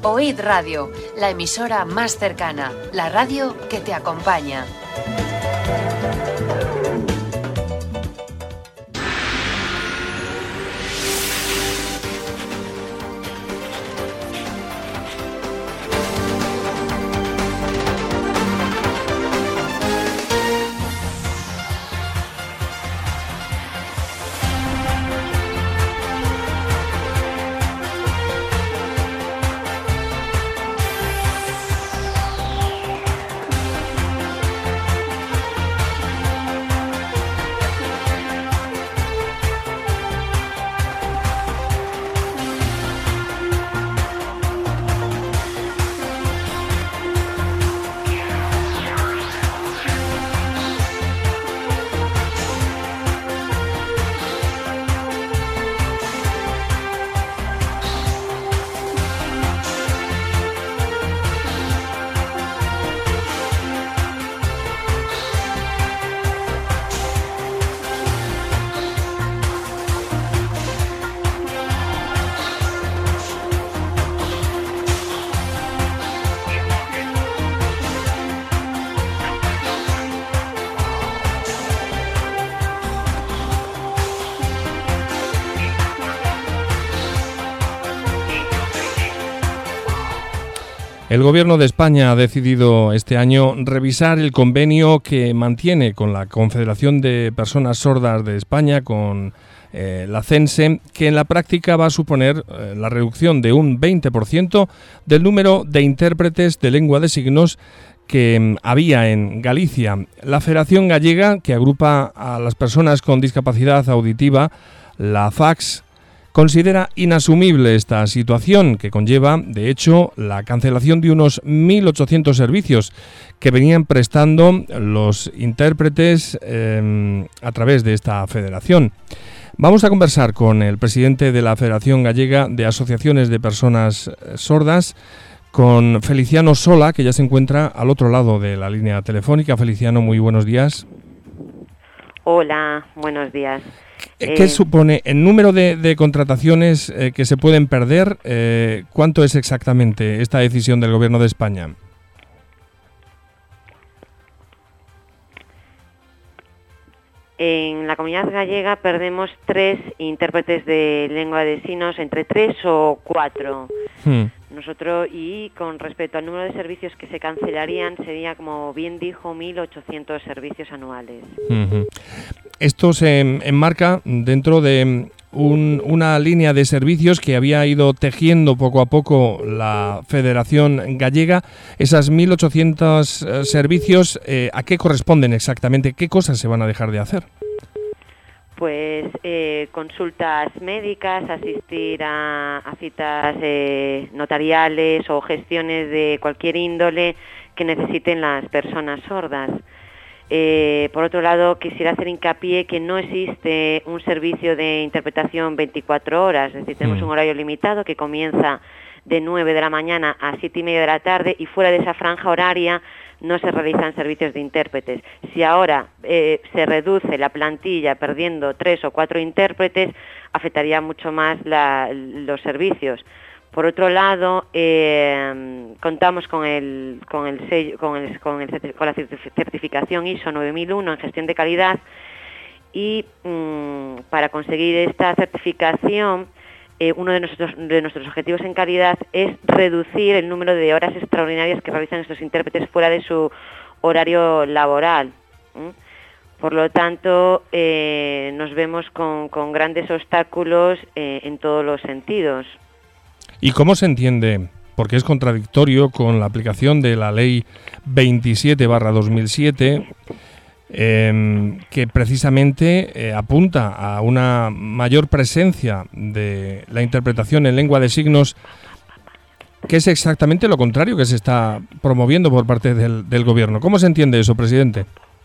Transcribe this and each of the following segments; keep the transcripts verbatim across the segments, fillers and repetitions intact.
Oíd Radio, la emisora más cercana, la radio que te acompaña. El Gobierno de España ha decidido este año revisar el convenio que mantiene con la Confederación de Personas Sordas de España, con eh, la CENSE, que en la práctica va a suponer eh, la reducción de un veinte por ciento del número de intérpretes de lengua de signos que mm, había en Galicia. La Federación Gallega, que agrupa a las personas con discapacidad auditiva, la FACS, considera inasumible esta situación, que conlleva, de hecho, la cancelación de unos mil ochocientos servicios que venían prestando los intérpretes eh, a través de esta federación. Vamos a conversar con el presidente de la Federación Gallega de Asociaciones de Personas Sordas, con Feliciano Sola, que ya se encuentra al otro lado de la línea telefónica. Feliciano, muy buenos días. Hola, buenos días. ¿Qué eh, supone el número de, de contrataciones eh, que se pueden perder? Eh, ¿Cuánto es exactamente esta decisión del Gobierno de España? En la comunidad gallega perdemos tres intérpretes de lengua de signos, entre tres o cuatro. Hmm. Nosotros, y con respecto al número de servicios que se cancelarían, sería, como bien dijo, mil ochocientos servicios anuales. Uh-huh. Esto se enmarca dentro de un, una línea de servicios que había ido tejiendo poco a poco la Federación Gallega. Esas mil ochocientos eh, servicios, eh, ¿a qué corresponden exactamente? ¿Qué cosas se van a dejar de hacer? Pues eh, consultas médicas, asistir a, a citas eh, notariales o gestiones de cualquier índole que necesiten las personas sordas. Eh, por otro lado, quisiera hacer hincapié que no existe un servicio de interpretación veinticuatro horas, es decir, tenemos un horario limitado que comienza de nueve de la mañana a siete y media de la tarde, y fuera de esa franja horaria no se realizan servicios de intérpretes. Si ahora eh, se reduce la plantilla perdiendo tres o cuatro intérpretes, afectaría mucho más la, los servicios. Por otro lado, eh, contamos con el, con el sello, con, el, con, el, con la certificación I S O nueve mil uno en gestión de calidad, y mmm, para conseguir esta certificación, Eh, uno de nuestros, de nuestros objetivos en calidad es reducir el número de horas extraordinarias que realizan estos intérpretes fuera de su horario laboral. ¿Mm? Por lo tanto, eh, nos vemos con, con grandes obstáculos eh, en todos los sentidos. ¿Y cómo se entiende? Porque es contradictorio con la aplicación de la Ley veintisiete barra dos mil siete, Eh, que precisamente eh, apunta a una mayor presencia de la interpretación en lengua de signos, que es exactamente lo contrario que se está promoviendo por parte del, del Gobierno. ¿Cómo se entiende eso, presidente?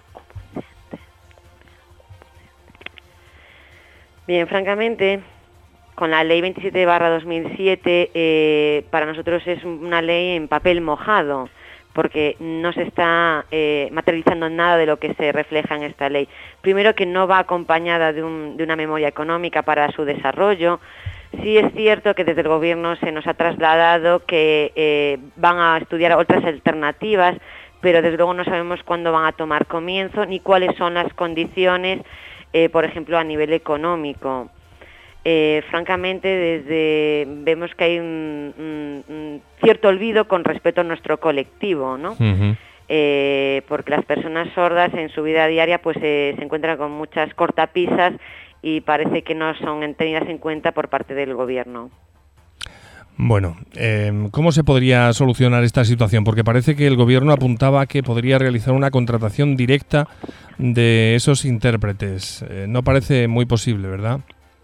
Bien, francamente, con la Ley veintisiete barra dos mil siete, eh, para nosotros es una ley en papel mojado, porque no se está eh, materializando nada de lo que se refleja en esta ley. Primero, que no va acompañada de, un, de una memoria económica para su desarrollo. Sí es cierto que desde el Gobierno se nos ha trasladado que eh, van a estudiar otras alternativas, pero desde luego no sabemos cuándo van a tomar comienzo ni cuáles son las condiciones, eh, por ejemplo, a nivel económico. Eh, francamente, desde vemos que hay un, un, un cierto olvido con respecto a nuestro colectivo, ¿no? Uh-huh. Eh, porque las personas sordas en su vida diaria pues eh, se encuentran con muchas cortapisas y parece que no son tenidas en cuenta por parte del Gobierno. Bueno, eh, ¿cómo se podría solucionar esta situación? Porque parece que el Gobierno apuntaba que podría realizar una contratación directa de esos intérpretes. Eh, no parece muy posible, ¿verdad?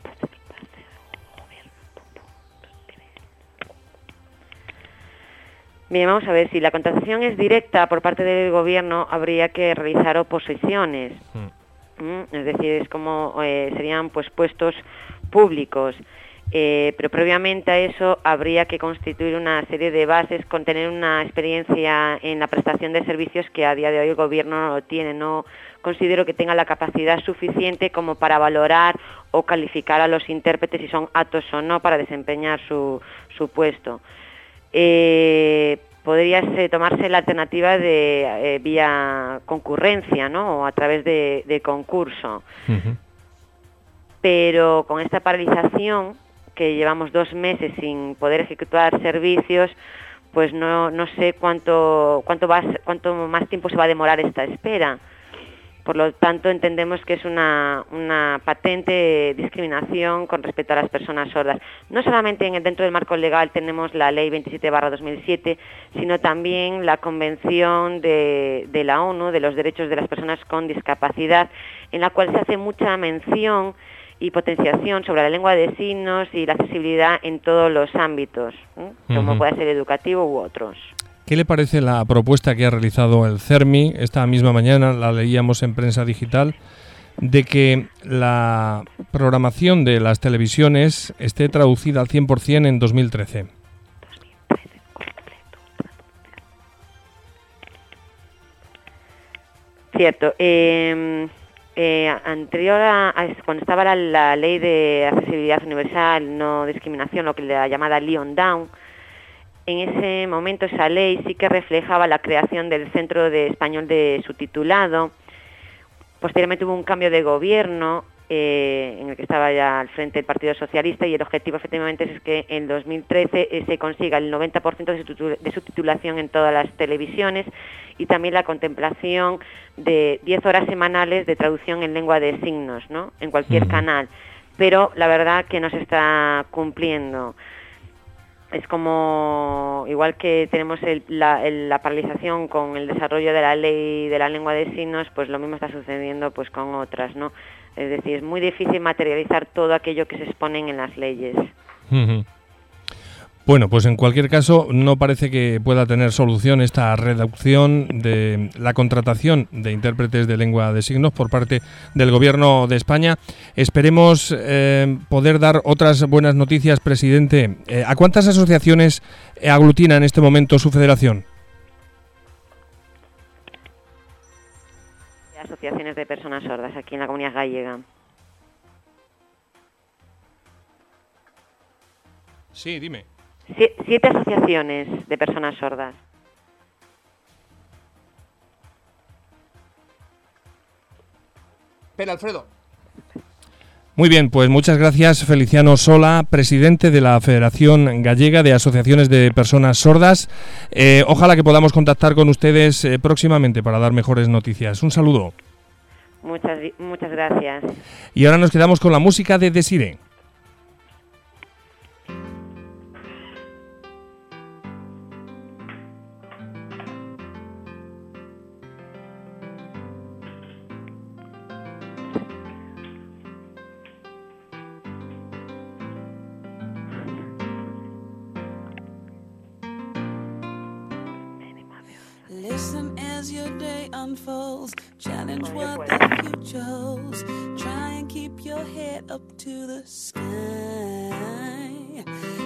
Bien, vamos a ver, si la contratación es directa por parte del Gobierno, habría que realizar oposiciones. Mm. Es decir, es como eh, serían pues puestos públicos, eh, pero previamente a eso habría que constituir una serie de bases con tener una experiencia en la prestación de servicios que a día de hoy el Gobierno no lo tiene. No considero que tenga la capacidad suficiente como para valorar o calificar a los intérpretes si son aptos o no para desempeñar su, su puesto. Eh, podría ser, tomarse la alternativa de eh, vía concurrencia, ¿no? O a través de, de concurso. Uh-huh. Pero con esta paralización, que llevamos dos meses sin poder ejecutar servicios, pues no, no sé cuánto, cuánto, va, cuánto más tiempo se va a demorar esta espera. Por lo tanto, entendemos que es una, una patente discriminación con respecto a las personas sordas. No solamente en el, dentro del marco legal tenemos la Ley veintisiete barra dos mil siete, sino también la Convención de, de la ONU de los Derechos de las Personas con Discapacidad, en la cual se hace mucha mención y potenciación sobre la lengua de signos y la accesibilidad en todos los ámbitos, ¿eh? Como uh-huh. puede ser educativo u otros. ¿Qué le parece la propuesta que ha realizado el CERMI esta misma mañana, la leíamos en Prensa Digital, de que la programación de las televisiones esté traducida al cien por ciento en dos mil trece? Cierto. Eh, eh, anterior a, a cuando estaba la, la Ley de Accesibilidad Universal, No Discriminación, lo que la llamada Lyon Down, en ese momento esa ley sí que reflejaba la creación del Centro de Español de Subtitulado. Posteriormente hubo un cambio de gobierno eh, en el que estaba ya al frente el Partido Socialista, y el objetivo efectivamente es que en dos mil trece eh, se consiga el noventa por ciento de subtitulación en todas las televisiones, y también la contemplación de diez horas semanales de traducción en lengua de signos, ¿no? En cualquier uh-huh. canal. Pero la verdad que no se está cumpliendo. Es como, igual que tenemos el, la, el, la paralización con el desarrollo de la ley de la lengua de signos, pues lo mismo está sucediendo pues con otras, ¿no? Es decir, es muy difícil materializar todo aquello que se exponen en las leyes. Uh-huh. Bueno, pues en cualquier caso no parece que pueda tener solución esta reducción de la contratación de intérpretes de lengua de signos por parte del Gobierno de España. Esperemos eh, poder dar otras buenas noticias, presidente. Eh, ¿A cuántas asociaciones aglutina en este momento su federación? Asociaciones de personas sordas aquí en la Comunidad Gallega. Sí, dime. Siete asociaciones de personas sordas. Pero Alfredo. Muy bien, pues muchas gracias, Feliciano Sola, presidente de la Federación Gallega de Asociaciones de Personas Sordas. Eh, ojalá que podamos contactar con ustedes eh, próximamente para dar mejores noticias. Un saludo. Muchas, muchas gracias. Y ahora nos quedamos con la música de Desiree. Listen as your day unfolds, challenge what the future holds, try and keep your head up to the sky. Love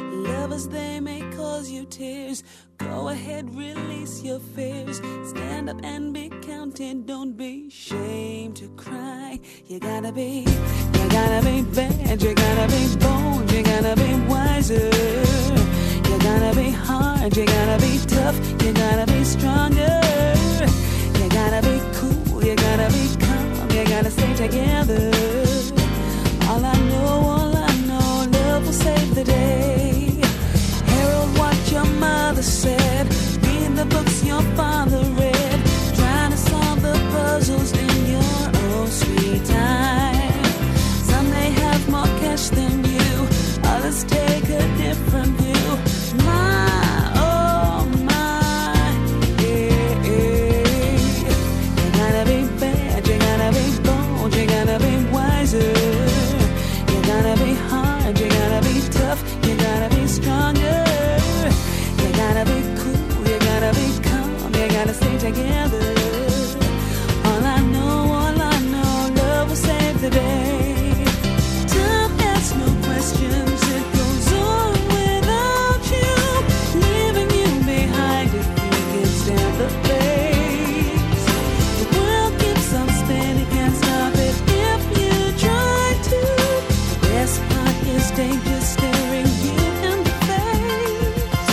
Lovers, they may cause you tears. Go ahead, release your fears. Stand up and be counted. Don't be ashamed to cry. You gotta be, you gotta be bad. You gotta be bold. You gotta be wiser. You gotta be hard. You gotta be tough. You gotta be stronger. You gotta be cool. You gotta be calm. You gotta stay together. All I know, all I know, love will save the day. Harold, what your mother said. Read the books your father read. Trying to solve the puzzles in your own sweet time. Some may have more cash than you. Others take a different view. My, oh my, yeah, yeah. You gotta be bad, you gotta be bold, you gotta be wiser. You gotta be hard, you gotta be tough, you gotta be stronger. You gotta be cool, you gotta be calm, you gotta stay together. All I know, all I know, love will save the day. Time asks no questions, it goes on without you, leaving you behind if you can stand the pace. The world keeps on spinning, can't stop it if you try to. The best part is danger staring you in the face.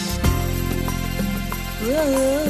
Whoa.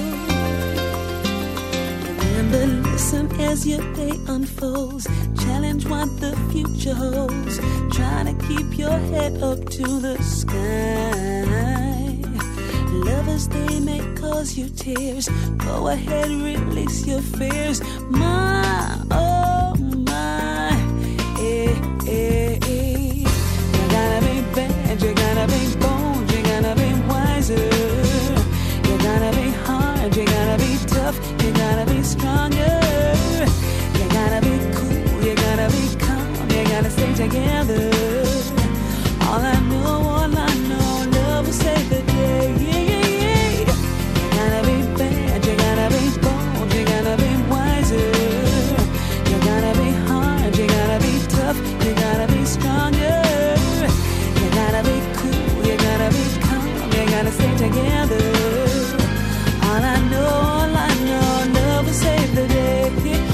Remember, listen as your day unfolds. Challenge what the future holds. Try to keep your head up to the sky. Lovers, they may cause you tears. Go ahead, release your fears. My, oh my, eh, eh, eh. You gotta be bad, you gotta be bold, you gotta be wiser. You gotta be hard, you gotta be tough, you gotta be stronger. You gotta be cool, you gotta be calm, you gotta stay together. All I know, all I know, love will save the day. Yeah, yeah, yeah. You gotta be bad, you gotta be bold, you gotta be wiser. You gotta be hard, you gotta be tough, you gotta be stronger. You gotta be cool, you gotta be calm, you gotta stay together. All I know, all I know, love will save the day.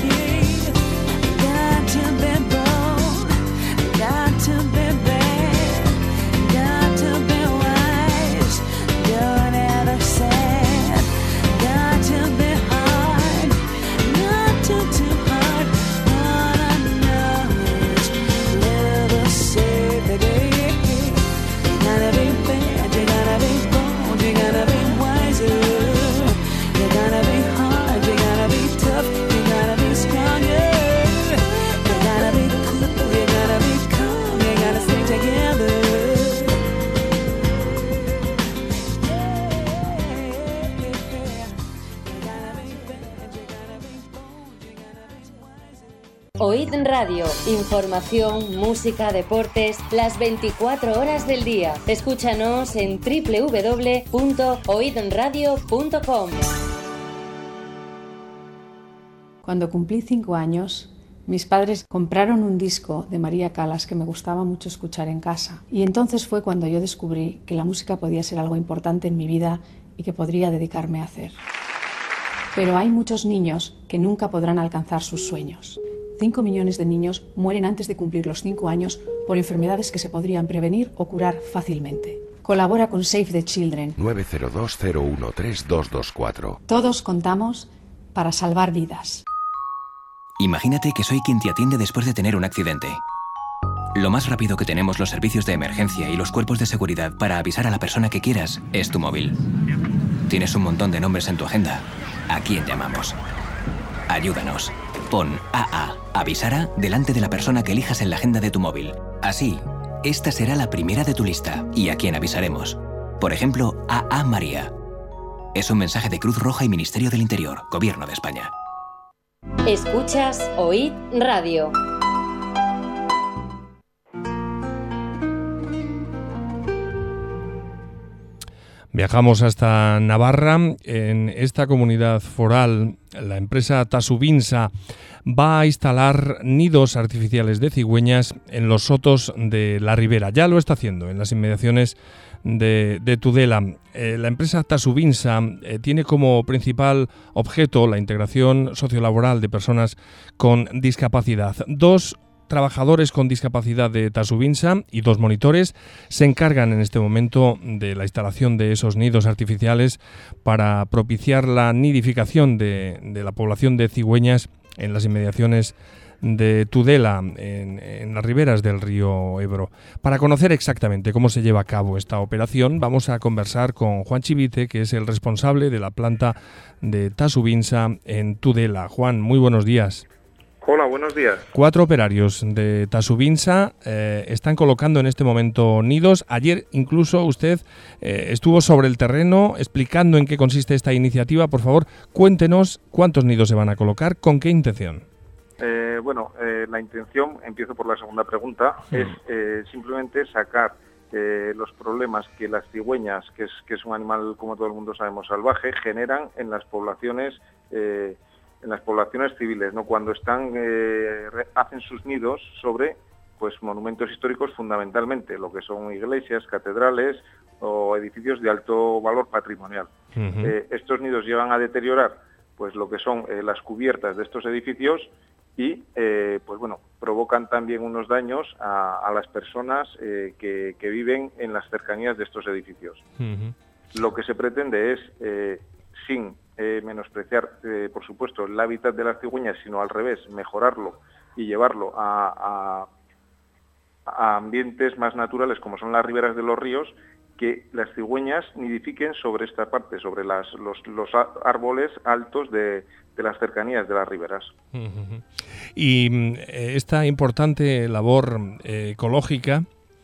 Got to be bold, got to be bad, got to be wise, don't ever sad. Got to be hard, not too too hard. All I know is love will save the day. You gotta be bad, you gotta be bold, you gotta be wiser. You gotta be hard, you gotta be tough, you gotta be stronger. You gotta be cool, you gotta be calm, you gotta stay together. Yeah, you gotta be bad, you gotta be bold, you gotta be wiser. Oíd Radio, información, música, deportes, las veinticuatro horas del día. Escúchanos en doble u doble u doble u punto oid radio punto com. Cuando cumplí cinco años, mis padres compraron un disco de María Callas que me gustaba mucho escuchar en casa. Y entonces fue cuando yo descubrí que la música podía ser algo importante en mi vida y que podría dedicarme a hacer. Pero hay muchos niños que nunca podrán alcanzar sus sueños. Cinco millones de niños mueren antes de cumplir los cinco años por enfermedades que se podrían prevenir o curar fácilmente. Colabora con Save the Children. nueve cero dos cero uno tres dos dos cuatro. Todos contamos para salvar vidas. Imagínate que soy quien te atiende después de tener un accidente. Lo más rápido que tenemos los servicios de emergencia y los cuerpos de seguridad para avisar a la persona que quieras es tu móvil. Tienes un montón de nombres en tu agenda. ¿A quién llamamos? Ayúdanos. Pon A A, Avisara, delante de la persona que elijas en la agenda de tu móvil. Así, esta será la primera de tu lista y a quién avisaremos. Por ejemplo, A A María. Es un mensaje de Cruz Roja y Ministerio del Interior, Gobierno de España. Escuchas Oíd Radio. Viajamos hasta Navarra. En esta comunidad foral la empresa Tasubinsa va a instalar nidos artificiales de cigüeñas en los sotos de la Ribera. Ya lo está haciendo en las inmediaciones de, de Tudela. Eh, la empresa Tasubinsa eh, tiene como principal objeto la integración sociolaboral de personas con discapacidad. Dos trabajadores con discapacidad de Tasubinsa y dos monitores se encargan en este momento de la instalación de esos nidos artificiales para propiciar la nidificación de, de la población de cigüeñas en las inmediaciones de Tudela, en, en las riberas del río Ebro. Para conocer exactamente cómo se lleva a cabo esta operación, vamos a conversar con Juan Chivite, que es el responsable de la planta de Tasubinsa en Tudela. Juan, muy buenos días. Hola, buenos días. Cuatro operarios de Tasubinsa eh, están colocando en este momento nidos. Ayer incluso usted eh, estuvo sobre el terreno explicando en qué consiste esta iniciativa. Por favor, cuéntenos cuántos nidos se van a colocar, con qué intención. Eh, bueno, eh, la intención, empiezo por la segunda pregunta, mm. es eh, simplemente sacar eh, los problemas que las cigüeñas, que es, que es un animal, como todo el mundo sabemos, salvaje, generan en las poblaciones eh, en las poblaciones civiles, ¿no? Cuando están eh, hacen sus nidos sobre pues monumentos históricos, fundamentalmente lo que son iglesias, catedrales o edificios de alto valor patrimonial. Uh-huh. Eh, estos nidos llevan a deteriorar pues lo que son eh, las cubiertas de estos edificios y eh, pues bueno, provocan también unos daños a, a las personas eh, que, que viven en las cercanías de estos edificios. Uh-huh. Lo que se pretende es, eh, sin eh, menospreciar, eh, por supuesto, el hábitat de las cigüeñas, sino al revés, mejorarlo y llevarlo a, a, a ambientes más naturales, como son las riberas de los ríos, que las cigüeñas nidifiquen sobre esta parte, sobre las, los, los árboles altos de, de las cercanías de las riberas. Uh-huh. Y eh, esta importante labor eh, ecológica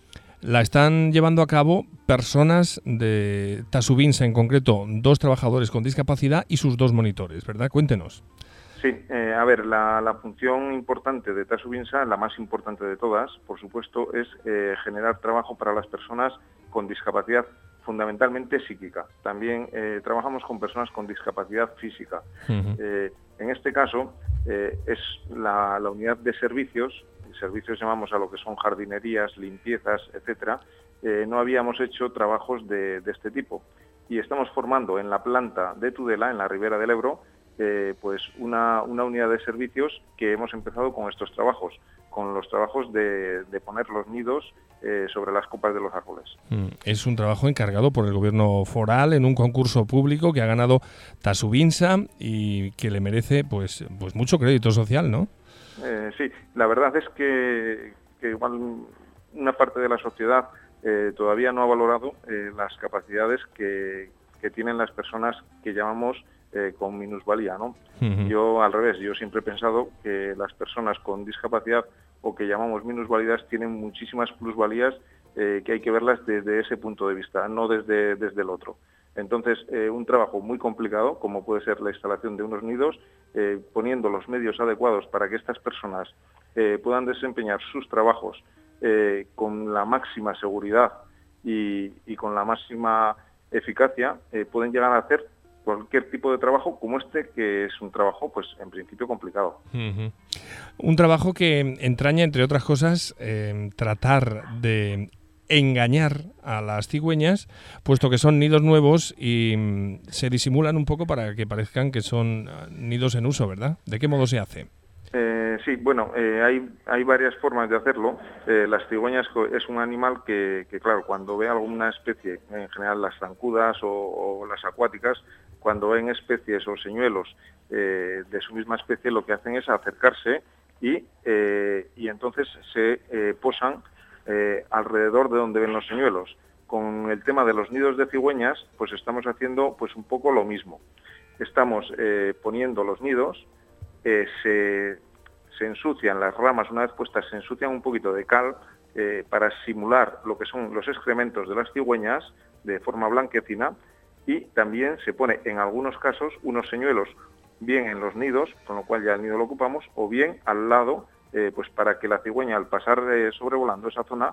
la están llevando a cabo personas de Tasubinsa, en concreto dos trabajadores con discapacidad y sus dos monitores, ¿verdad? Cuéntenos. Sí, eh, a ver, la, la función importante de Tasubinsa, la más importante de todas, por supuesto, es eh, generar trabajo para las personas con discapacidad, fundamentalmente psíquica. También eh, trabajamos con personas con discapacidad física. Uh-huh. Eh, en este caso, eh, es la, la unidad de servicios, servicios llamamos a lo que son jardinerías, limpiezas, etcétera. Eh, no habíamos hecho trabajos de, de este tipo. Y estamos formando en la planta de Tudela, en la Ribera del Ebro, Eh, pues una, una unidad de servicios que hemos empezado con estos trabajos, con los trabajos de, de poner los nidos eh, sobre las copas de los árboles. Mm, es un trabajo encargado por el gobierno foral en un concurso público que ha ganado Tasubinsa y que le merece pues, pues mucho crédito social, ¿no? Eh, sí, la verdad es que, que igual una parte de la sociedad eh, todavía no ha valorado eh, las capacidades que, que tienen las personas que llamamos Eh, con minusvalía, ¿no? Uh-huh. Yo, al revés, yo siempre he pensado que las personas con discapacidad o que llamamos minusvalías tienen muchísimas plusvalías eh, que hay que verlas desde ese punto de vista, no desde, desde el otro. Entonces, eh, un trabajo muy complicado, como puede ser la instalación de unos nidos, eh, poniendo los medios adecuados para que estas personas eh, puedan desempeñar sus trabajos eh, con la máxima seguridad y, y con la máxima eficacia, eh, pueden llegar a hacer cualquier tipo de trabajo como este, que es un trabajo, pues, en principio complicado. Uh-huh. Un trabajo que entraña, entre otras cosas, eh, tratar de engañar a las cigüeñas, puesto que son nidos nuevos y mm, se disimulan un poco para que parezcan que son nidos en uso, ¿verdad? ¿De qué modo se hace? Eh, sí, bueno, eh, hay, hay varias formas de hacerlo. Eh, las cigüeñas es un animal que, que, claro, cuando ve alguna especie, en general las zancudas o, o las acuáticas, cuando ven especies o señuelos eh, de su misma especie, lo que hacen es acercarse y, eh, y entonces se eh, posan eh, alrededor de donde ven los señuelos. Con el tema de los nidos de cigüeñas, pues estamos haciendo pues un poco lo mismo. Estamos eh, poniendo los nidos, eh, se, se ensucian las ramas, una vez puestas, se ensucian un poquito de cal eh, para simular lo que son los excrementos de las cigüeñas de forma blanquecina. Y también se pone, en algunos casos, unos señuelos, bien en los nidos, con lo cual ya el nido lo ocupamos, o bien al lado, eh, pues para que la cigüeña, al pasar eh, sobrevolando esa zona,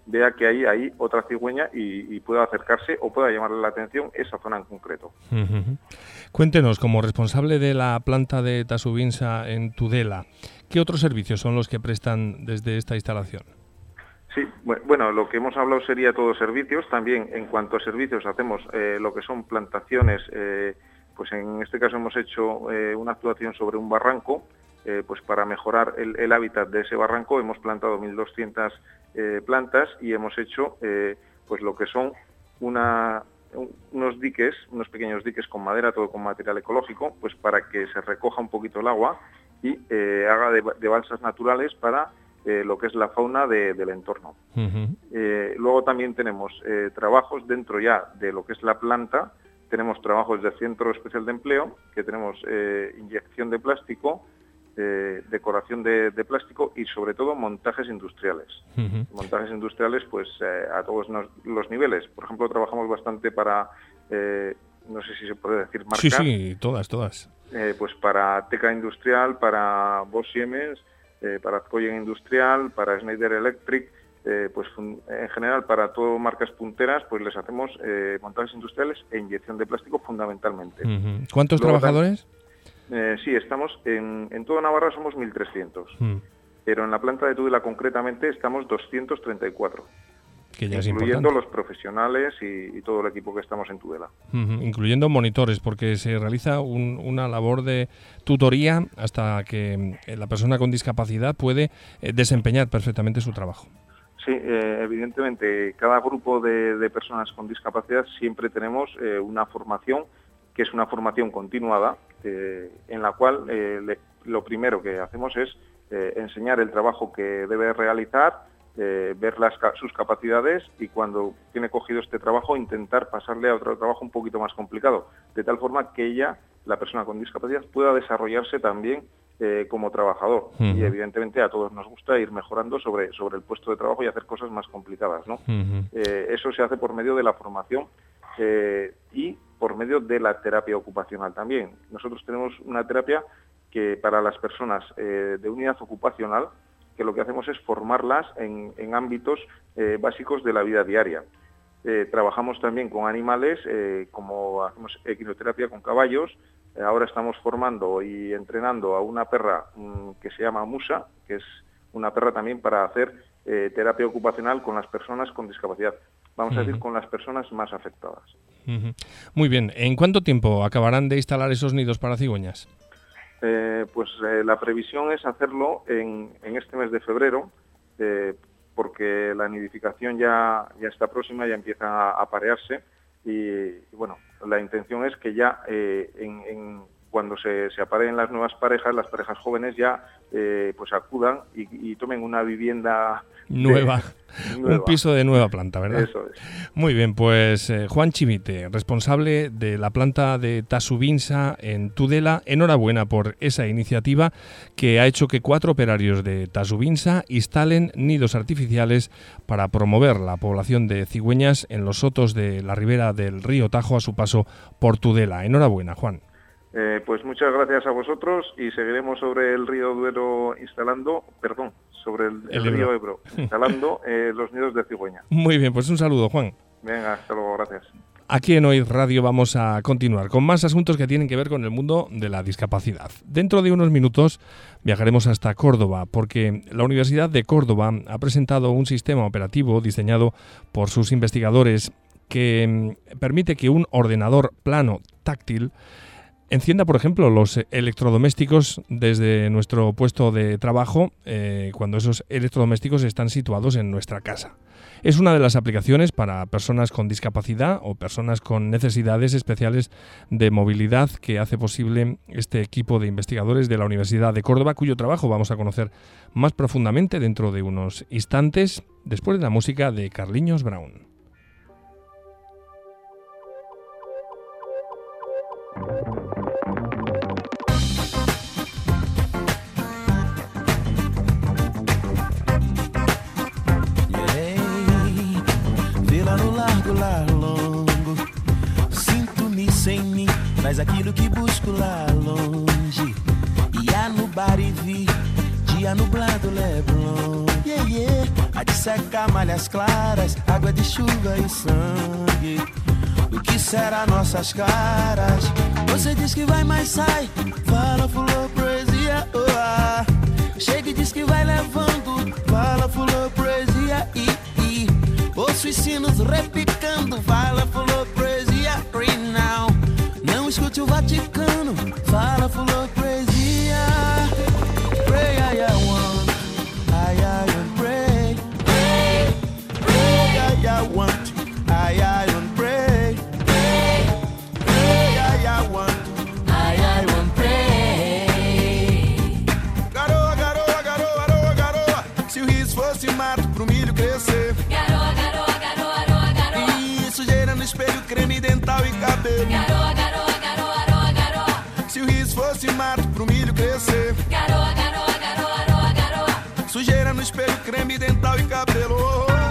vea que hay ahí otra cigüeña y, y pueda acercarse o pueda llamarle la atención esa zona en concreto. Uh-huh. Cuéntenos, como responsable de la planta de Tasubinsa en Tudela, ¿qué otros servicios son los que prestan desde esta instalación? Sí, bueno, lo que hemos hablado sería todos servicios. También en cuanto a servicios hacemos eh, lo que son plantaciones, eh, pues en este caso hemos hecho eh, una actuación sobre un barranco, eh, pues para mejorar el, el hábitat de ese barranco hemos plantado mil doscientas eh, plantas y hemos hecho eh, pues lo que son una, un, unos diques, unos pequeños diques con madera, todo con material ecológico, pues para que se recoja un poquito el agua y eh, haga de, de balsas naturales para Eh, lo que es la fauna de, del entorno. Uh-huh. Eh, luego también tenemos eh, trabajos dentro ya de lo que es la planta, tenemos trabajos del Centro Especial de Empleo, que tenemos eh, inyección de plástico, eh, decoración de, de plástico y sobre todo montajes industriales. Uh-huh. Montajes industriales pues eh, a todos nos, los niveles. Por ejemplo, trabajamos bastante para, eh, no sé si se puede decir marcas. Sí, sí, todas, todas. Eh, pues para Teca Industrial, para Bosch Siemens, Eh, para Azcoyen Industrial, para Schneider Electric, eh, pues en general para todas marcas punteras, pues les hacemos eh, montajes industriales e inyección de plástico fundamentalmente. Uh-huh. ¿Cuántos Luego, trabajadores? Eh, sí, estamos en, en toda Navarra somos mil trescientos, uh-huh. pero en la planta de Tudela concretamente estamos doscientos treinta y cuatro. Que ya es incluyendo importante. Los profesionales y, y todo el equipo que estamos en Tudela. Uh-huh. Incluyendo monitores, porque se realiza un, una labor de tutoría hasta que la persona con discapacidad puede eh, desempeñar perfectamente su trabajo. Sí, eh, evidentemente, cada grupo de, de personas con discapacidad siempre tenemos eh, una formación, que es una formación continuada, eh, en la cual eh, le, lo primero que hacemos es eh, enseñar el trabajo que debe realizar, Eh, ver las, sus capacidades y cuando tiene cogido este trabajo intentar pasarle a otro trabajo un poquito más complicado, de tal forma que ella, la persona con discapacidad, pueda desarrollarse también eh, como trabajador. Uh-huh. Y evidentemente a todos nos gusta ir mejorando sobre, sobre el puesto de trabajo y hacer cosas más complicadas, ¿no? Uh-huh. Eh, eso se hace por medio de la formación eh, y por medio de la terapia ocupacional también. Nosotros tenemos una terapia que para las personas eh, de unidad ocupacional, que lo que hacemos es formarlas en, en ámbitos eh, básicos de la vida diaria. Eh, trabajamos también con animales, eh, como hacemos equinoterapia con caballos. Eh, ahora estamos formando y entrenando a una perra mmm, que se llama Musa, que es una perra también para hacer eh, terapia ocupacional con las personas con discapacidad. Vamos uh-huh. a decir, con las personas más afectadas. Uh-huh. Muy bien. ¿En cuánto tiempo acabarán de instalar esos nidos para cigüeñas? Eh, pues eh, la previsión es hacerlo en, en este mes de febrero, eh, porque la nidificación ya, ya está próxima, ya empieza a aparearse y, y bueno, la intención es que ya eh, en, en, cuando se, se apareen las nuevas parejas, las parejas jóvenes ya eh, pues acudan y, y tomen una vivienda nueva. De, nueva, un piso de nueva planta, ¿verdad? Eso es. Muy bien, pues eh, Juan Chivite, responsable de la planta de Tasubinsa en Tudela, enhorabuena por esa iniciativa que ha hecho que cuatro operarios de Tasubinsa instalen nidos artificiales para promover la población de cigüeñas en los sotos de la ribera del río Tajo a su paso por Tudela. Enhorabuena, Juan. Eh, pues muchas gracias a vosotros y seguiremos sobre el río Duero instalando, perdón, sobre el, el, el río Ebro, instalando eh, los nidos de cigüeña. Muy bien, pues un saludo, Juan. Venga, hasta luego, gracias. Aquí en Oíd Radio vamos a continuar con más asuntos que tienen que ver con el mundo de la discapacidad. Dentro de unos minutos viajaremos hasta Córdoba porque la Universidad de Córdoba ha presentado un sistema operativo diseñado por sus investigadores que permite que un ordenador plano táctil encienda, por ejemplo, los electrodomésticos desde nuestro puesto de trabajo eh, cuando esos electrodomésticos están situados en nuestra casa. Es una de las aplicaciones para personas con discapacidad o personas con necesidades especiales de movilidad que hace posible este equipo de investigadores de la Universidad de Córdoba, cuyo trabajo vamos a conocer más profundamente dentro de unos instantes, después de la música de Carliños Brown. Traz aquilo que busco lá longe. Ia no bar e vi dia nublado Leblon. Yeah, yeah. A de secar malhas claras, água de chuva e sangue. O que será nossas caras? Você diz que vai, mas sai. Fala, fulô, poesia, oh, ah. Chega e diz que vai levando. Fala, fulô, poesia, e, e. Ouço os sinos repicando. Fala, fulô, poesia, right now. Não escute o Vaticano. Fala, fulô, poesia. Pray, I, I want. I, I want pray. Pray, pray, I, I want. I, I want pray. Pray, pray, I, I want. I, I want pray. Garoa, garoa, garoa, garoa, garoa. Se o riso fosse mato pro milho crescer. Garoa, garoa, garoa, garoa, garoa. E sujeira no espelho, creme dental e cabelo. Garoa, garoa, garoa, garoa, garoa. Se o riso fosse mato pro milho crescer. Garoa, garoa, garoa, garoa, garoa. Sujeira no espelho, creme dental e cabelo. Oh, oh.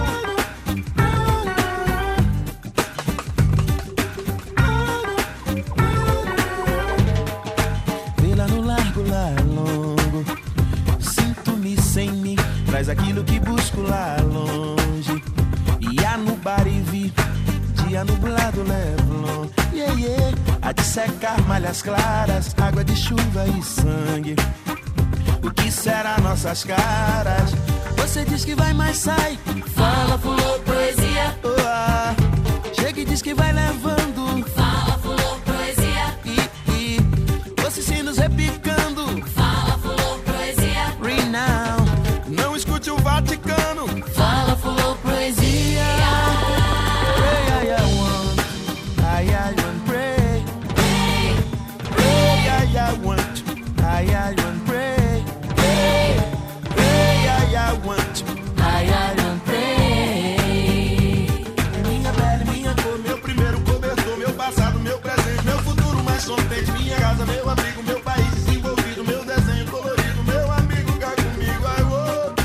Traz aquilo que busco lá longe. Ia no bar e vi dia nublado Leblon. Yeah, yeah. A de secar malhas claras, água de chuva e sangue. O que será nossas caras? Você diz que vai, mas sai. Fala, fulô, poesia, oh, ah. Chega e diz que vai levando. Fala, fulô, poesia, e, e. Os sinos repicando. Fala, fulô, poesia, renown. Não escute o Vaticano. Fala, fulô, poesia. Pray, I, I want. I, I want pray. Pray, pray, I, I want. I, I want pray. Pray, pray, I, I want. I, I want pray. Minha pele, minha cor, meu primeiro cobertor, meu passado, meu presente, meu futuro mais contente, minha casa, meu abrigo, meu país desenvolvido, meu desenho colorido, meu amigo cá comigo, ai, oh.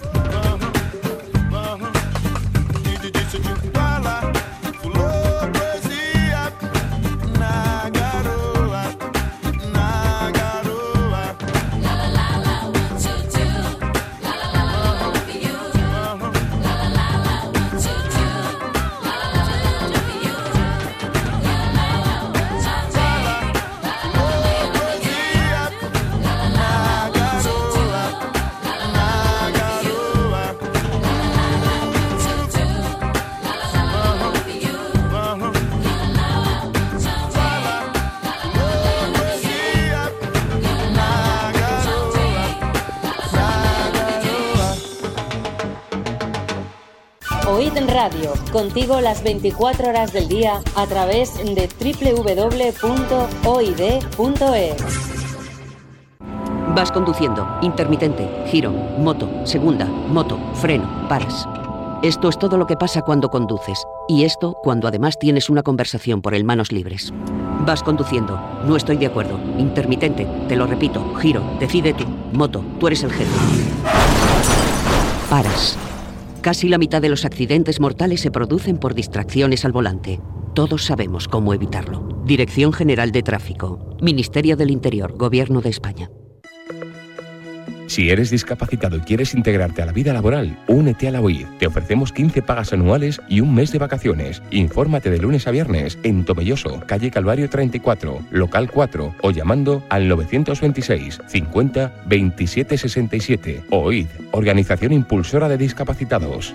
Oíd Radio, contigo las veinticuatro horas del día a través de doble u doble u doble u punto oid punto es. Vas conduciendo, intermitente, giro, moto, segunda, moto, freno, paras. Esto es todo lo que pasa cuando conduces. Y esto cuando además tienes una conversación por el manos libres. Vas conduciendo, no estoy de acuerdo, intermitente, te lo repito, giro, decide tú, moto, tú eres el jefe. Paras. Casi la mitad de los accidentes mortales se producen por distracciones al volante. Todos sabemos cómo evitarlo. Dirección General de Tráfico, Ministerio del Interior, Gobierno de España. Si eres discapacitado y quieres integrarte a la vida laboral, únete a la O I D. Te ofrecemos quince pagas anuales y un mes de vacaciones. Infórmate de lunes a viernes en Tomelloso, calle Calvario treinta y cuatro, local cuatro, o llamando al novecientos veintiséis, cincuenta, veintisiete sesenta y siete. O I D, Organización Impulsora de Discapacitados.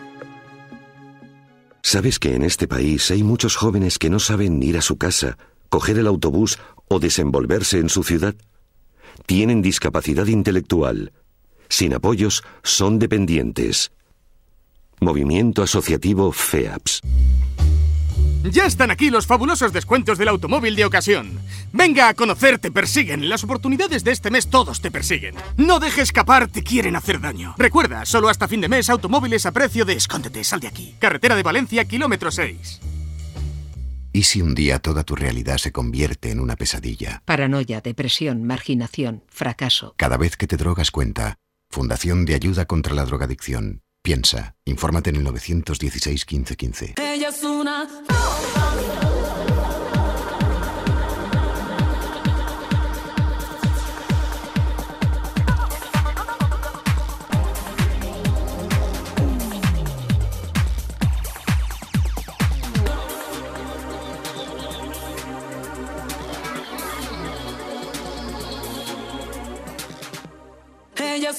¿Sabes que en este país hay muchos jóvenes que no saben ir a su casa, coger el autobús o desenvolverse en su ciudad? Tienen discapacidad intelectual. Sin apoyos, son dependientes. Movimiento Asociativo FEAPS. Ya están aquí los fabulosos descuentos del automóvil de ocasión. Venga a conocer, te persiguen. Las oportunidades de este mes todos te persiguen. No deje escapar, te quieren hacer daño. Recuerda, solo hasta fin de mes, automóviles a precio de escóndete, sal de aquí. Carretera de Valencia, kilómetro seis. ¿Y si un día toda tu realidad se convierte en una pesadilla? Paranoia, depresión, marginación, fracaso. Cada vez que te drogas cuenta. Fundación de Ayuda contra la Drogadicción. Piensa, infórmate en el novecientos dieciséis quince quince. Ella es una...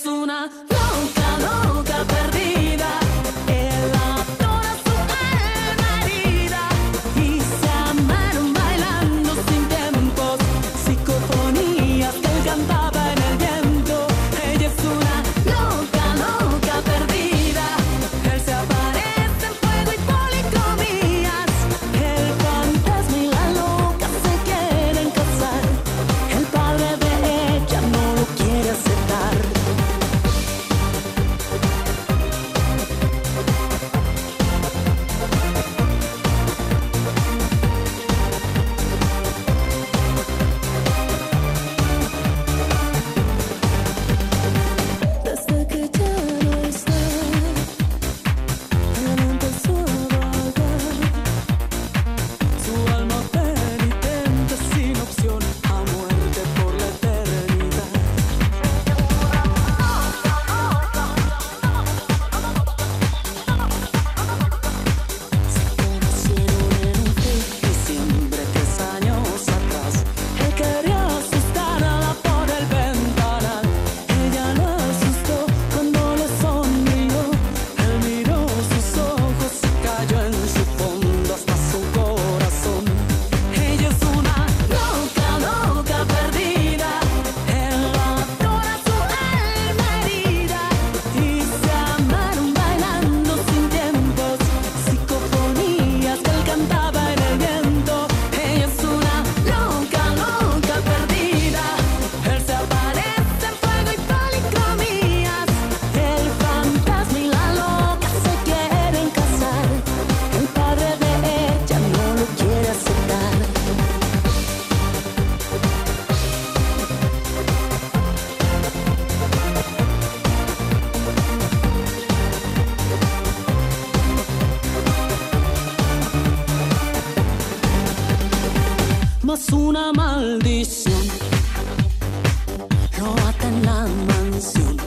es una loca, loca perdida. Él adora su alma herida y se amaron bailando sin tiempos, psicofonías que él cantaba en el viento. Ella es una loca, loca perdida. Él se aparece en fuego y policromías. El fantasma y la loca se quieren casar. El padre de ella no lo quiere aceptar. Desde que ya no está, él empezó a vagar. Su alma penitente sin opción a muerte por la eternidad. Se conocieron en un diciembre, tres años atrás. Él quería asustarla por el ventanal. Ella lo asustó cuando le sonrió. Él miró sus ojos y cayó en su fondo hasta su corazón. Ella es una loca, loca perdida. Él adora su alma herida y se amaron bailando sin tiempos, psicofonías que él cantaba en el viento. Ella es una loca, loca perdida. Él se aparece en fuego y policromías. El fantasma y la loca se quieren casar. El padre de ella no lo quiere aceptar. Mas una maldición lo ata en la mansión.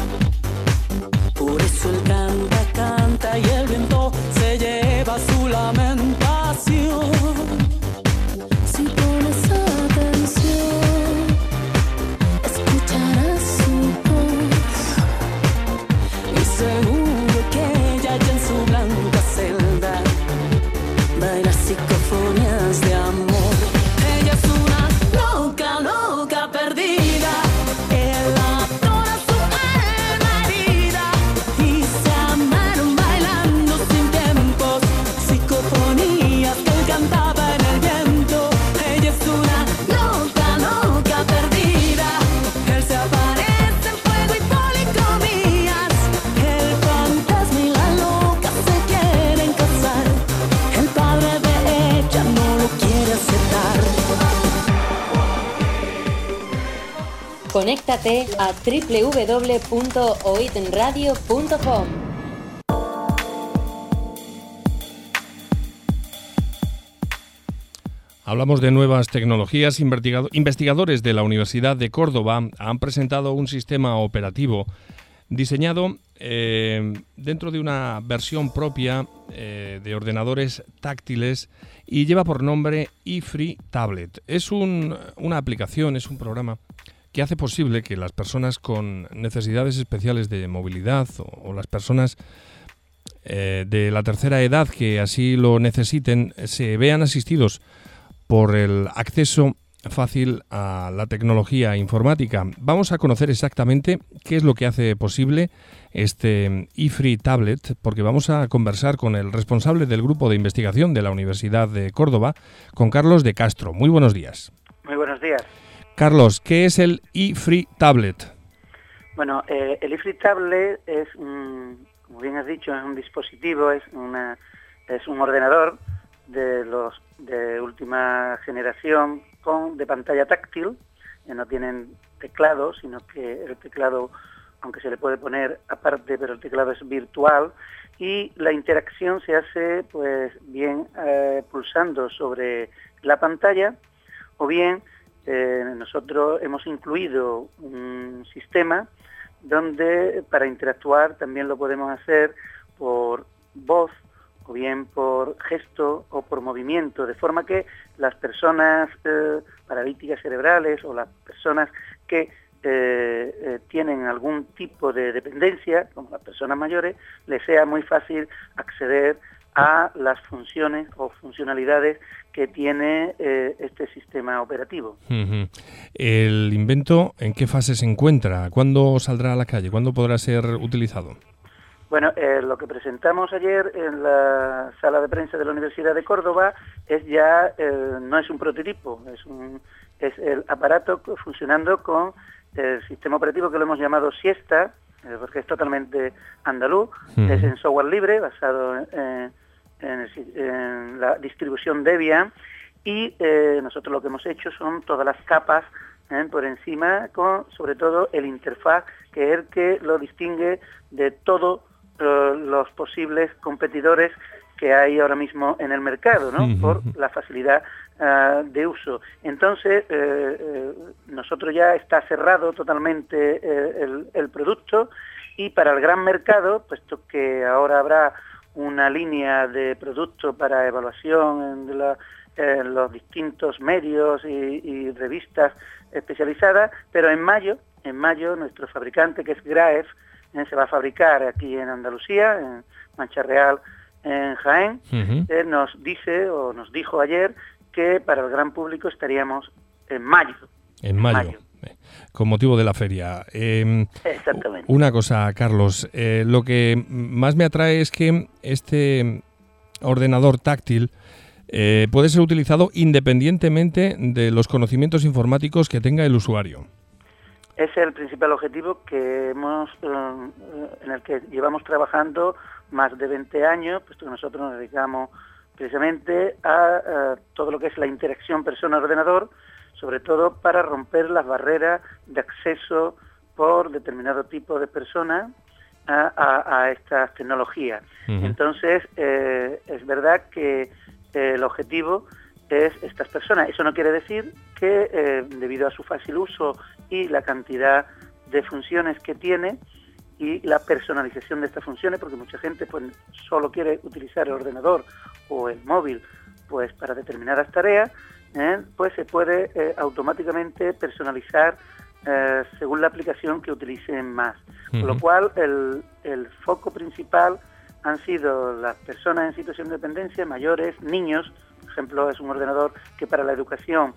Por eso él canta, canta y el viento se lleva su lamentación. Si pones atención, escucharás su voz y seguro que ella ya en su blanca celda baila psicofonías de amor. Ella es una loca, loca perdida. Él adora su alma herida y se amaron bailando sin tiempos, psicofonías que él cantaba en el viento. Ella es una loca, loca perdida. Él se aparece en fuego y policromías. El fantasma y la loca se quieren casar. El padre de ella no lo quiere aceptar. Conéctate a doble u doble u doble u punto oid radio punto com. Hablamos de nuevas tecnologías. Investigado- Investigadores de la Universidad de Córdoba han presentado un sistema operativo diseñado eh, dentro de una versión propia eh, de ordenadores táctiles y lleva por nombre iFree Tablet. Es un- una aplicación, es un programa que hace posible que las personas con necesidades especiales de movilidad o, o las personas eh, de la tercera edad que así lo necesiten se vean asistidos por el acceso fácil a la tecnología informática. Vamos a conocer exactamente qué es lo que hace posible este iFree Tablet, porque vamos a conversar con el responsable del grupo de investigación de la Universidad de Córdoba, con Carlos de Castro. Muy buenos días. Muy buenos días. Carlos, ¿qué es el iFree Tablet? Bueno, eh, el iFree Tablet es, un, como bien has dicho, es un dispositivo, es una es un ordenador de los de última generación con de pantalla táctil, que no tienen teclado, sino que el teclado, aunque se le puede poner aparte, pero el teclado es virtual y la interacción se hace pues bien eh, pulsando sobre la pantalla o bien eh, nosotros hemos incluido un sistema donde para interactuar también lo podemos hacer por voz o bien por gesto o por movimiento, de forma que las personas eh, paralíticas cerebrales o las personas que eh, eh, tienen algún tipo de dependencia, como las personas mayores, les sea muy fácil acceder a las funciones o funcionalidades que tiene eh, este sistema operativo. Uh-huh. ¿El invento en qué fase se encuentra? ¿Cuándo saldrá a la calle? ¿Cuándo podrá ser utilizado? Bueno, eh, lo que presentamos ayer en la sala de prensa de la Universidad de Córdoba es ya, eh, no es un prototipo, es, un, es el aparato funcionando con el sistema operativo que lo hemos llamado Siesta, eh, porque es totalmente andaluz, uh-huh. es en software libre, basado en, en, en la distribución Debian, y eh, nosotros lo que hemos hecho son todas las capas eh, por encima, con sobre todo el interfaz, que es el que lo distingue de todo los posibles competidores que hay ahora mismo en el mercado, ¿no? Uh-huh. Por la facilidad uh, de uso. Entonces, eh, eh, nosotros ya está cerrado totalmente eh, el, el producto, y para el gran mercado, puesto que ahora habrá una línea de producto para evaluación en, la, en los distintos medios y, y revistas especializadas, pero en mayo, en mayo nuestro fabricante, que es Graef, Eh, se va a fabricar aquí en Andalucía, en Mancha Real, en Jaén. Uh-huh. eh, nos dice o nos dijo ayer que para el gran público estaríamos en mayo. En mayo, mayo. Eh, con motivo de la feria. Eh, Exactamente. Una cosa, Carlos, eh, lo que más me atrae es que este ordenador táctil eh, puede ser utilizado independientemente de los conocimientos informáticos que tenga el usuario. Ese es el principal objetivo que hemos, eh, en el que llevamos trabajando más de veinte años, puesto que nosotros nos dedicamos precisamente a, a todo lo que es la interacción persona-ordenador, sobre todo para romper las barreras de acceso por determinado tipo de personas a, a, a estas tecnologías. Uh-huh. Entonces, eh, es verdad que eh, el objetivo es estas personas. Eso no quiere decir que, eh, debido a su fácil uso y la cantidad de funciones que tiene y la personalización de estas funciones, porque mucha gente pues solo quiere utilizar el ordenador o el móvil pues para determinadas tareas, ¿eh? pues se puede eh, automáticamente personalizar eh, según la aplicación que utilicen más. Uh-huh. Con lo cual el, el foco principal han sido las personas en situación de dependencia, mayores, niños. Por ejemplo, es un ordenador que para la educación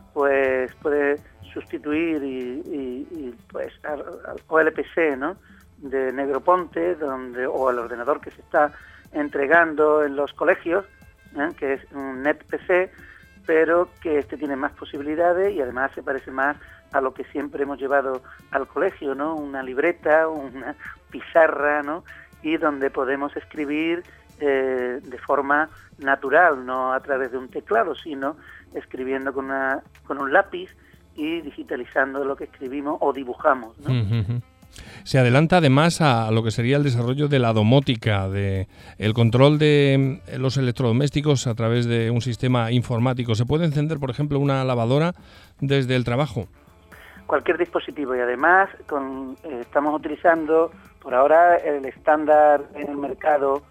pues puede sustituir y, y, y pues al, al O L P C, ¿no?, de Negroponte, donde o el ordenador que se está entregando en los colegios, ¿eh?, que es un NetPC, pero que este tiene más posibilidades y además se parece más a lo que siempre hemos llevado al colegio, ¿no?, una libreta, una pizarra, ¿no?, y donde podemos escribir eh, de forma natural, no a través de un teclado, sino escribiendo con, una, con un lápiz y digitalizando lo que escribimos o dibujamos, ¿no? Uh-huh. Se adelanta además a lo que sería el desarrollo de la domótica, de el control de los electrodomésticos a través de un sistema informático. ¿Se puede encender, por ejemplo, una lavadora desde el trabajo? Cualquier dispositivo, y además con, eh, estamos utilizando por ahora el estándar en el mercado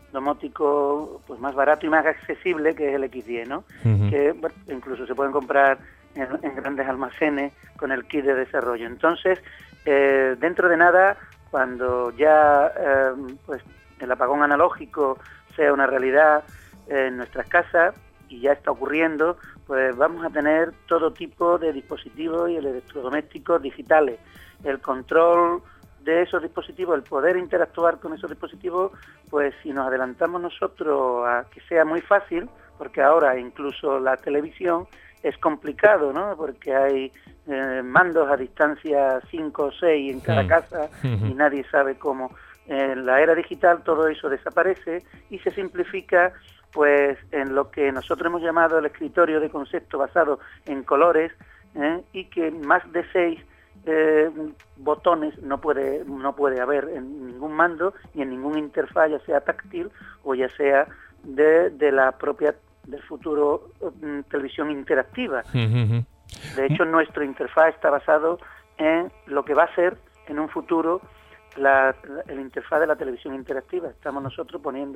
domótico pues más barato y más accesible, que es el equis diez, ¿no? Uh-huh. Que bueno, incluso se pueden comprar en, en grandes almacenes con el kit de desarrollo. Entonces, eh, dentro de nada, cuando ya eh, pues el apagón analógico sea una realidad eh, en nuestras casas, y ya está ocurriendo, pues vamos a tener todo tipo de dispositivos y electrodomésticos digitales. El control de esos dispositivos, el poder interactuar con esos dispositivos, pues si nos adelantamos nosotros a que sea muy fácil, porque ahora incluso la televisión es complicado, ¿no?, porque hay eh, mandos a distancia cinco o seis en cada casa y nadie sabe cómo. En la era digital todo eso desaparece y se simplifica pues en lo que nosotros hemos llamado el escritorio de concepto basado en colores, ¿eh?, y que más de seis eh, botones no puede no puede haber en ningún mando y en ningún interfaz, ya sea táctil o ya sea de, de la propia del futuro um, televisión interactiva. Uh-huh. De hecho, nuestro interfaz está basado en lo que va a ser en un futuro la, la, el interfaz de la televisión interactiva. Estamos nosotros poniendo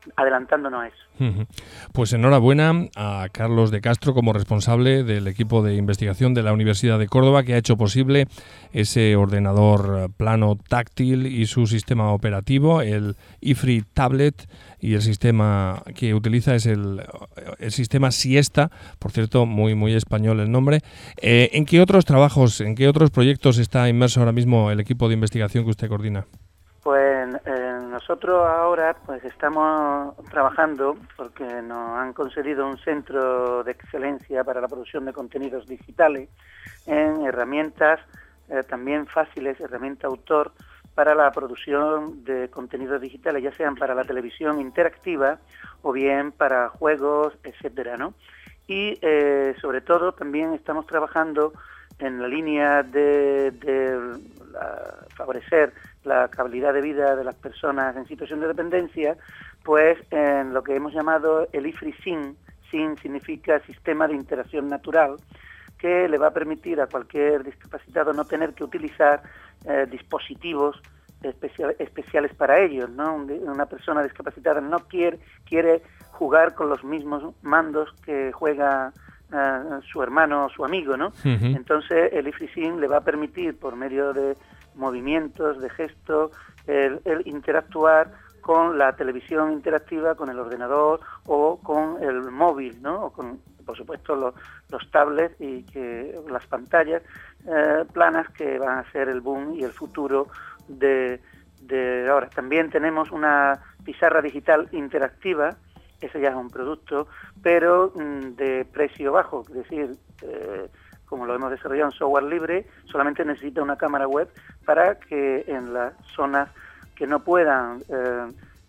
adelantándonos a eso. Pues enhorabuena a Carlos de Castro como responsable del equipo de investigación de la Universidad de Córdoba, que ha hecho posible ese ordenador plano táctil y su sistema operativo, el IFRI Tablet, y el sistema que utiliza es el, el sistema Siesta, por cierto, muy muy español el nombre. Eh, ¿En qué otros trabajos, en qué otros proyectos está inmerso ahora mismo el equipo de investigación que usted coordina? Pues eh, nosotros ahora pues estamos trabajando porque nos han concedido un centro de excelencia para la producción de contenidos digitales en herramientas eh, también fáciles, herramienta autor para la producción de contenidos digitales, ya sean para la televisión interactiva o bien para juegos, etcétera, ¿no? Y eh, sobre todo también estamos trabajando en la línea de, de la, favorecer la calidad de vida de las personas en situación de dependencia, pues en lo que hemos llamado el IFRI S I N. S I N significa Sistema de Interacción Natural, que le va a permitir a cualquier discapacitado no tener que utilizar eh, dispositivos especial, especiales para ellos, ¿no? Una persona discapacitada no quiere, quiere jugar con los mismos mandos que juega uh, su hermano o su amigo, ¿no? Uh-huh. Entonces el IFRI S I N le va a permitir, por medio de movimientos, de gestos, el, el interactuar con la televisión interactiva, con el ordenador o con el móvil, ¿no? O con, por supuesto, los, los tablets y que las pantallas eh, planas, que van a ser el boom y el futuro de, de ahora. También tenemos una pizarra digital interactiva, ese ya es un producto, pero mmm, de precio bajo, es decir, eh, como lo hemos desarrollado en software libre, solamente necesita una cámara web para que en las zonas que no puedan, eh,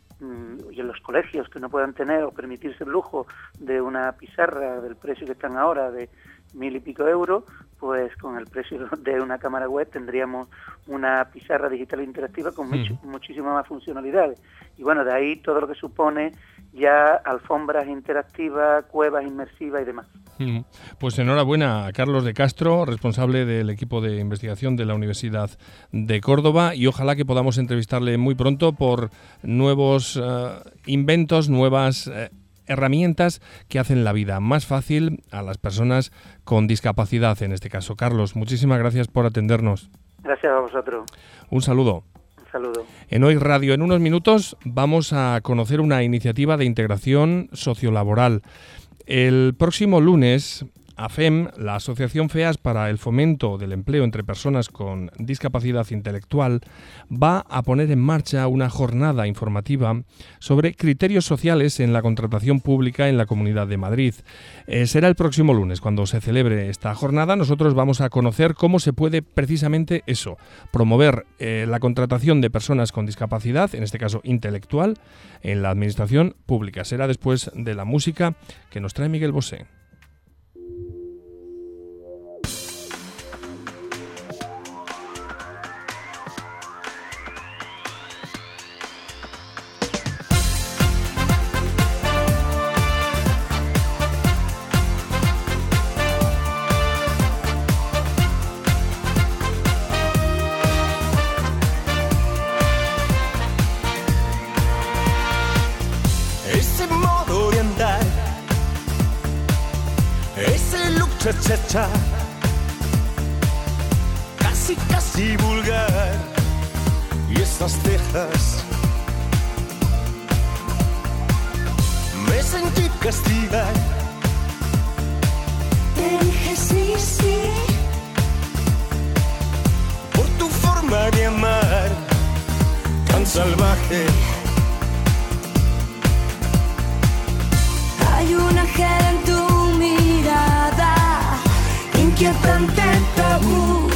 y en los colegios que no puedan tener o permitirse el lujo de una pizarra del precio que están ahora, de mil y pico euros, pues con el precio de una cámara web tendríamos una pizarra digital interactiva con much, muchísimas más funcionalidades. Y bueno, de ahí todo lo que supone ya alfombras interactivas, cuevas inmersivas y demás. Pues enhorabuena a Carlos de Castro, responsable del equipo de investigación de la Universidad de Córdoba, y ojalá que podamos entrevistarle muy pronto por nuevos uh, inventos, nuevas uh, herramientas que hacen la vida más fácil a las personas con discapacidad, en este caso. Carlos, muchísimas gracias por atendernos. Gracias a vosotros. Un saludo. Un saludo. En Hoy Radio, en unos minutos, vamos a conocer una iniciativa de integración sociolaboral. El próximo lunes, AFEM, la Asociación FEAS para el Fomento del Empleo entre Personas con Discapacidad Intelectual, va a poner en marcha una jornada informativa sobre criterios sociales en la contratación pública en la Comunidad de Madrid. Eh, será el próximo lunes cuando se celebre esta jornada. Nosotros vamos a conocer cómo se puede precisamente eso, promover eh, la contratación de personas con discapacidad, en este caso intelectual, en la administración pública. Será después de la música que nos trae Miguel Bosé. Cha-cha-cha, casi casi vulgar, y estas cejas me sentí castigar. Te dije sí, sí, por tu forma de amar tan salvaje. Hay un ángel en tu mirada, inquietante tabú.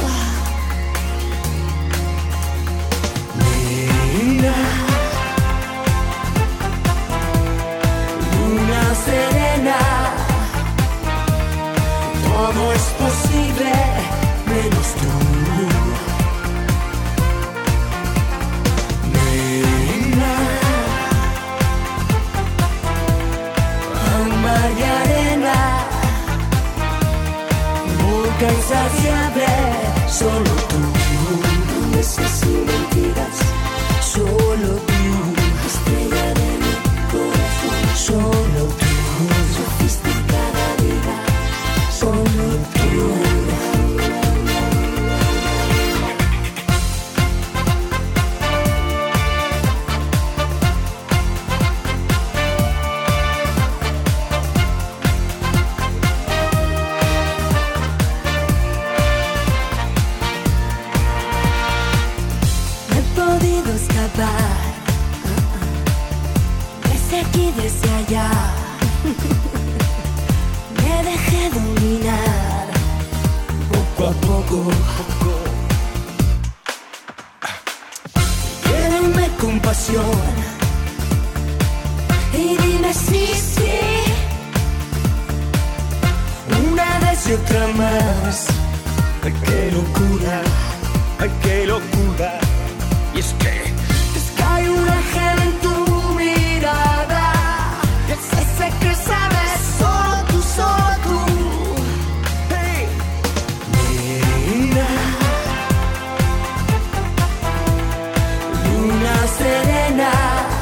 Nena, luna serena, todo es posible menos tú. Nena, mar y arena, boca insaciable, solo tú. Promesas y mentiras, solo tú. Estrella de mi corazón. poco. Quédame con pasión y dime si sí. Una vez y otra más. Ay, qué locura, ay, qué locura. Y es que es que hay un ángel en tu mirada. Es ese que sabes solo tú, solo tú. Hey. Mira, luna serena,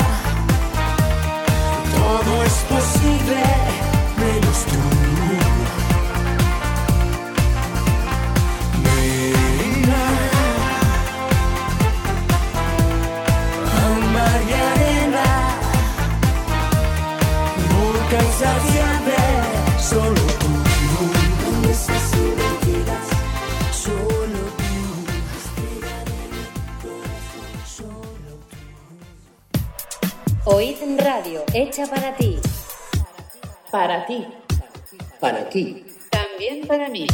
todo es posible menos tú. Insaciable, solo tú, promesas y mentiras, solo tú, estrella de mi corazón, solo tú. Oíd Radio, hecha para ti. Para ti. Para ti. También para mí.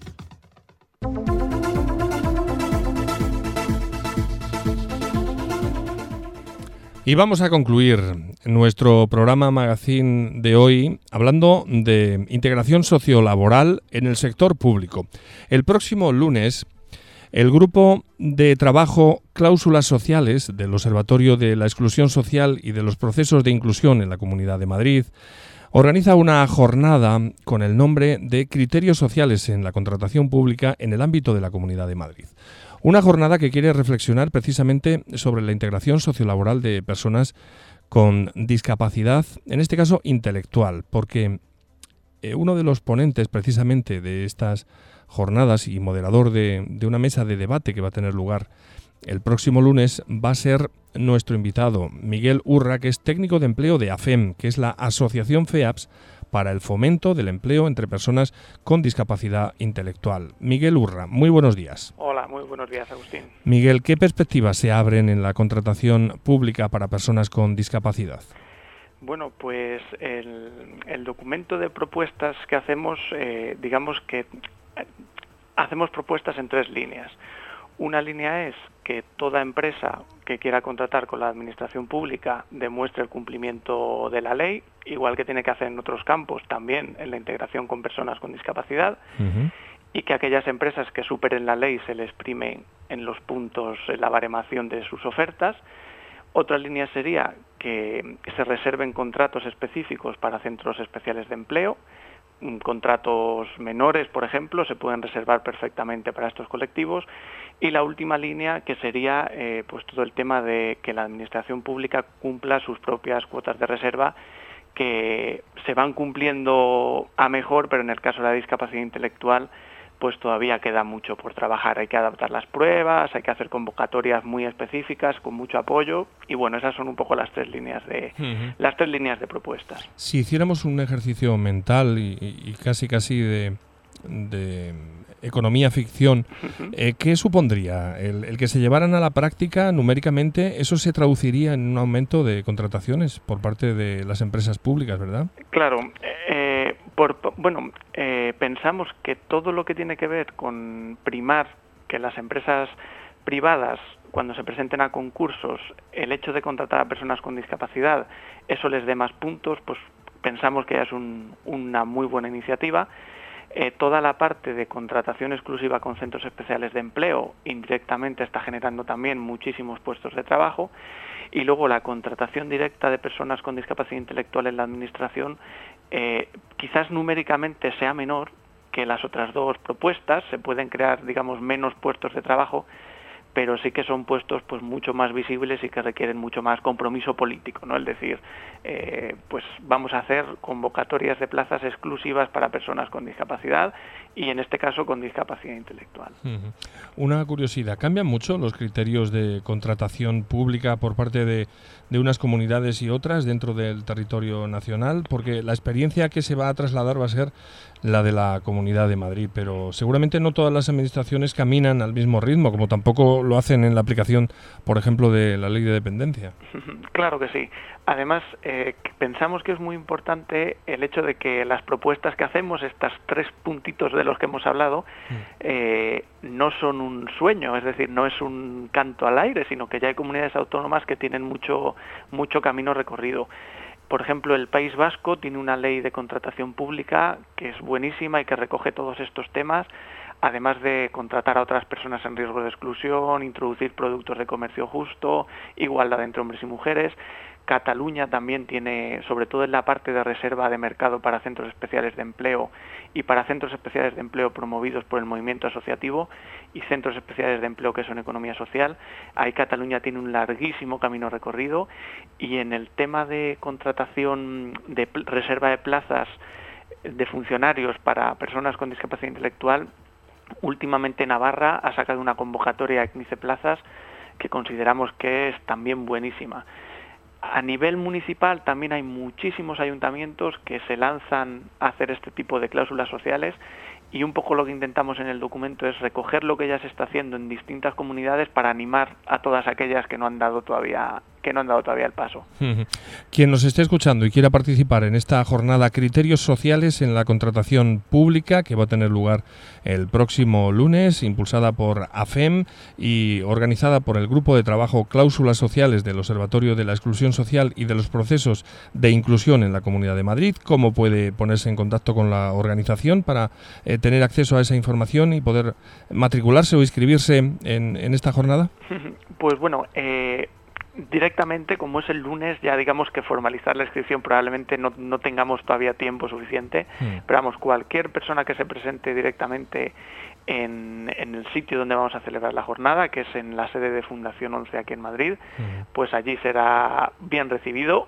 Y vamos a concluir nuestro programa Magazine de hoy hablando de integración sociolaboral en el sector público. El próximo lunes, el grupo de trabajo Cláusulas Sociales del Observatorio de la Exclusión Social y de los Procesos de Inclusión en la Comunidad de Madrid organiza una jornada con el nombre de Criterios Sociales en la Contratación Pública en el ámbito de la Comunidad de Madrid. Una jornada que quiere reflexionar precisamente sobre la integración sociolaboral de personas con discapacidad, en este caso intelectual, porque eh, uno de los ponentes precisamente de estas jornadas y moderador de, de una mesa de debate que va a tener lugar el próximo lunes va a ser nuestro invitado, Miguel Urra, que es técnico de empleo de AFEM, que es la Asociación FEAPS para el fomento del empleo entre personas con discapacidad intelectual. Miguel Urra, muy buenos días. Hola, muy buenos días, Agustín. Miguel, ¿qué perspectivas se abren en la contratación pública para personas con discapacidad? Bueno, pues el, el documento de propuestas que hacemos, eh, digamos que eh, hacemos propuestas en tres líneas. Una línea es que toda empresa que quiera contratar con la administración pública demuestre el cumplimiento de la ley, igual que tiene que hacer en otros campos, también en la integración con personas con discapacidad, uh-huh. y que aquellas empresas que superen la ley se les prime en los puntos, en la baremación de sus ofertas. Otra línea sería que se reserven contratos específicos para centros especiales de empleo. Contratos menores, por ejemplo, se pueden reservar perfectamente para estos colectivos. Y la última línea, que sería eh, pues todo el tema de que la administración pública cumpla sus propias cuotas de reserva, que se van cumpliendo a mejor, pero en el caso de la discapacidad intelectual pues todavía queda mucho por trabajar. Hay que adaptar las pruebas, hay que hacer convocatorias muy específicas con mucho apoyo, y bueno, esas son un poco las tres líneas de uh-huh. las tres líneas de propuestas. Si hiciéramos un ejercicio mental y, y casi casi de, de economía ficción, uh-huh. eh, ¿qué supondría? El, el que se llevaran a la práctica numéricamente, eso se traduciría en un aumento de contrataciones por parte de las empresas públicas, ¿verdad? Claro. Eh, por, bueno, eh, pensamos que todo lo que tiene que ver con primar que las empresas privadas, cuando se presenten a concursos, el hecho de contratar a personas con discapacidad, eso les dé más puntos, pues pensamos que ya es un, una muy buena iniciativa. Eh, toda la parte de contratación exclusiva con centros especiales de empleo indirectamente está generando también muchísimos puestos de trabajo. Y luego la contratación directa de personas con discapacidad intelectual en la administración eh, quizás numéricamente sea menor que las otras dos propuestas. Se pueden crear, digamos, menos puestos de trabajo, pero sí que son puestos pues mucho más visibles y que requieren mucho más compromiso político, ¿no? Es decir, eh, pues vamos a hacer convocatorias de plazas exclusivas para personas con discapacidad y en este caso con discapacidad intelectual. Uh-huh. Una curiosidad, ¿cambian mucho los criterios de contratación pública por parte de, de unas comunidades y otras dentro del territorio nacional? Porque la experiencia que se va a trasladar va a ser la de la Comunidad de Madrid, pero seguramente no todas las administraciones caminan al mismo ritmo, como tampoco lo hacen en la aplicación, por ejemplo, de la ley de dependencia. Claro que sí. Además, eh, pensamos que es muy importante el hecho de que las propuestas que hacemos, estos tres puntitos de los que hemos hablado, eh, no son un sueño, es decir, no es un canto al aire, sino que ya hay comunidades autónomas que tienen mucho, mucho camino recorrido. Por ejemplo, el País Vasco tiene una ley de contratación pública que es buenísima y que recoge todos estos temas, además de contratar a otras personas en riesgo de exclusión, introducir productos de comercio justo, igualdad entre hombres y mujeres. Cataluña también tiene, sobre todo en la parte de reserva de mercado para centros especiales de empleo y para centros especiales de empleo promovidos por el movimiento asociativo y centros especiales de empleo que son economía social, ahí Cataluña tiene un larguísimo camino recorrido, y en el tema de contratación de reserva de plazas de funcionarios para personas con discapacidad intelectual, últimamente Navarra ha sacado una convocatoria de quince plazas que consideramos que es también buenísima. A nivel municipal también hay muchísimos ayuntamientos que se lanzan a hacer este tipo de cláusulas sociales, y un poco lo que intentamos en el documento es recoger lo que ya se está haciendo en distintas comunidades para animar a todas aquellas que no han dado todavía que no han dado todavía el paso. Quien nos esté escuchando y quiera participar en esta jornada Criterios Sociales en la Contratación Pública, que va a tener lugar el próximo lunes, impulsada por A F E M y organizada por el Grupo de Trabajo Cláusulas Sociales del Observatorio de la Exclusión Social y de los Procesos de Inclusión en la Comunidad de Madrid, ¿cómo puede ponerse en contacto con la organización para eh, tener acceso a esa información y poder matricularse o inscribirse en, en esta jornada? Pues bueno, eh... directamente, como es el lunes, ya digamos que formalizar la inscripción probablemente no, no tengamos todavía tiempo suficiente, mm. pero vamos, cualquier persona que se presente directamente en, en el sitio donde vamos a celebrar la jornada, que es en la sede de Fundación once aquí en Madrid, mm. pues allí será bien recibido,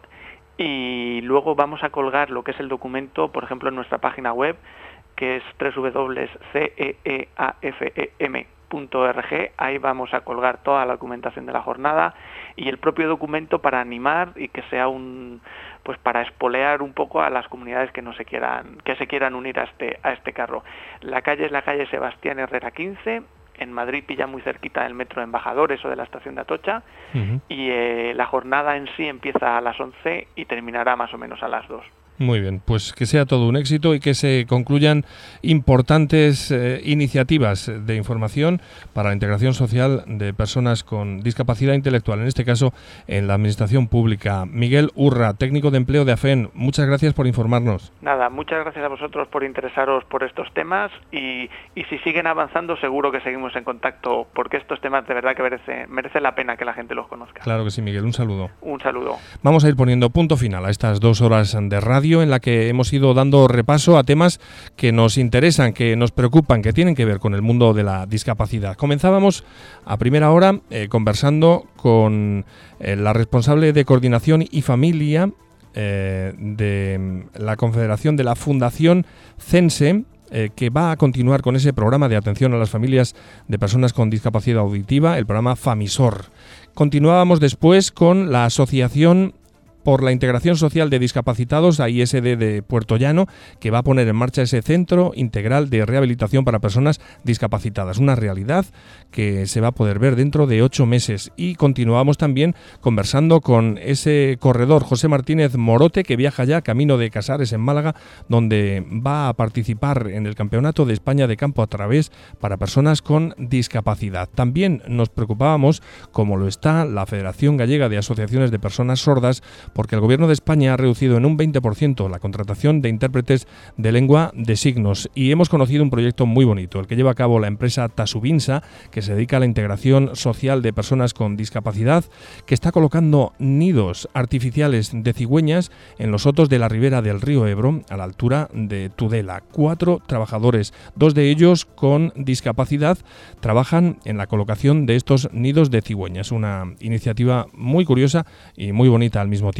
y luego vamos a colgar lo que es el documento, por ejemplo, en nuestra página web, que es doble u doble u doble u punto c e e a f e m punto org. Ahí vamos a colgar toda la documentación de la jornada y el propio documento para animar y que sea un, pues para espolear un poco a las comunidades que no se quieran, que se quieran unir a este, a este carro. La calle es la calle Sebastián Herrera quince, en Madrid, pilla muy cerquita del metro de Embajadores o de la estación de Atocha, uh-huh. y eh, la jornada en sí empieza a las once y terminará más o menos a las dos. Muy bien, pues que sea todo un éxito y que se concluyan importantes eh, iniciativas de información para la integración social de personas con discapacidad intelectual, en este caso en la Administración Pública. Miguel Urra, técnico de empleo de A F E M, muchas gracias por informarnos. Nada, muchas gracias a vosotros por interesaros por estos temas y, y si siguen avanzando seguro que seguimos en contacto, porque estos temas de verdad que merece, merece la pena que la gente los conozca. Claro que sí, Miguel, un saludo. Un saludo. Vamos a ir poniendo punto final a estas dos horas de radio en la que hemos ido dando repaso a temas que nos interesan, que nos preocupan, que tienen que ver con el mundo de la discapacidad. Comenzábamos a primera hora eh, conversando con eh, la responsable de Coordinación y Familia eh, de la Confederación de la Fundación CENSE, eh, que va a continuar con ese programa de atención a las familias de personas con discapacidad auditiva, el programa FAMISOR. Continuábamos después con la Asociación por la Integración Social de Discapacitados, A I S D de Puerto Llano, que va a poner en marcha ese Centro Integral de Rehabilitación para Personas Discapacitadas. Una realidad que se va a poder ver dentro de ocho meses. Y continuamos también conversando con ese corredor, José Martínez Morote, que viaja ya camino de Casares en Málaga, donde va a participar en el Campeonato de España de Campo a Través para personas con discapacidad. También nos preocupábamos, como lo está la Federación Gallega de Asociaciones de Personas Sordas, porque el Gobierno de España ha reducido en un veinte por ciento la contratación de intérpretes de lengua de signos, y hemos conocido un proyecto muy bonito, el que lleva a cabo la empresa Tasubinsa, que se dedica a la integración social de personas con discapacidad, que está colocando nidos artificiales de cigüeñas en los sotos de la ribera del río Ebro, a la altura de Tudela. Cuatro trabajadores, dos de ellos con discapacidad, trabajan en la colocación de estos nidos de cigüeñas. Una iniciativa muy curiosa y muy bonita al mismo tiempo.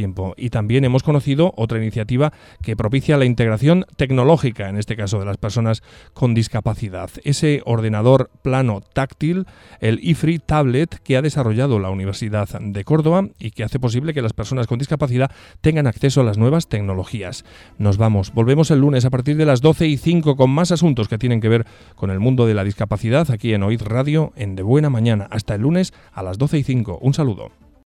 tiempo. Y también hemos conocido otra iniciativa que propicia la integración tecnológica, en este caso de las personas con discapacidad. Ese ordenador plano táctil, el iFree Tablet, que ha desarrollado la Universidad de Córdoba y que hace posible que las personas con discapacidad tengan acceso a las nuevas tecnologías. Nos vamos, volvemos el lunes a partir de las doce y cinco con más asuntos que tienen que ver con el mundo de la discapacidad aquí en Oíd Radio en De Buena Mañana. Hasta el lunes a las doce y cinco. Un saludo.